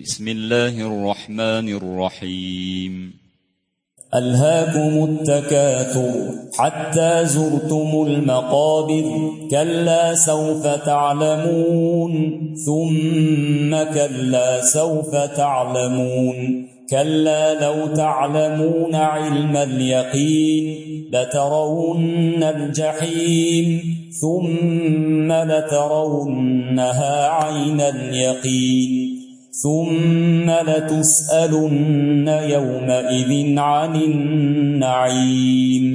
بسم الله الرحمن الرحيم. ألهاكم التكاثر حتى زرتم المقابر كلا سوف تعلمون ثم كلا سوف تعلمون كلا لو تعلمون علم اليقين لترون الجحيم ثم لترونها عين اليقين ثم لتسألن يومئذ عن النعيم.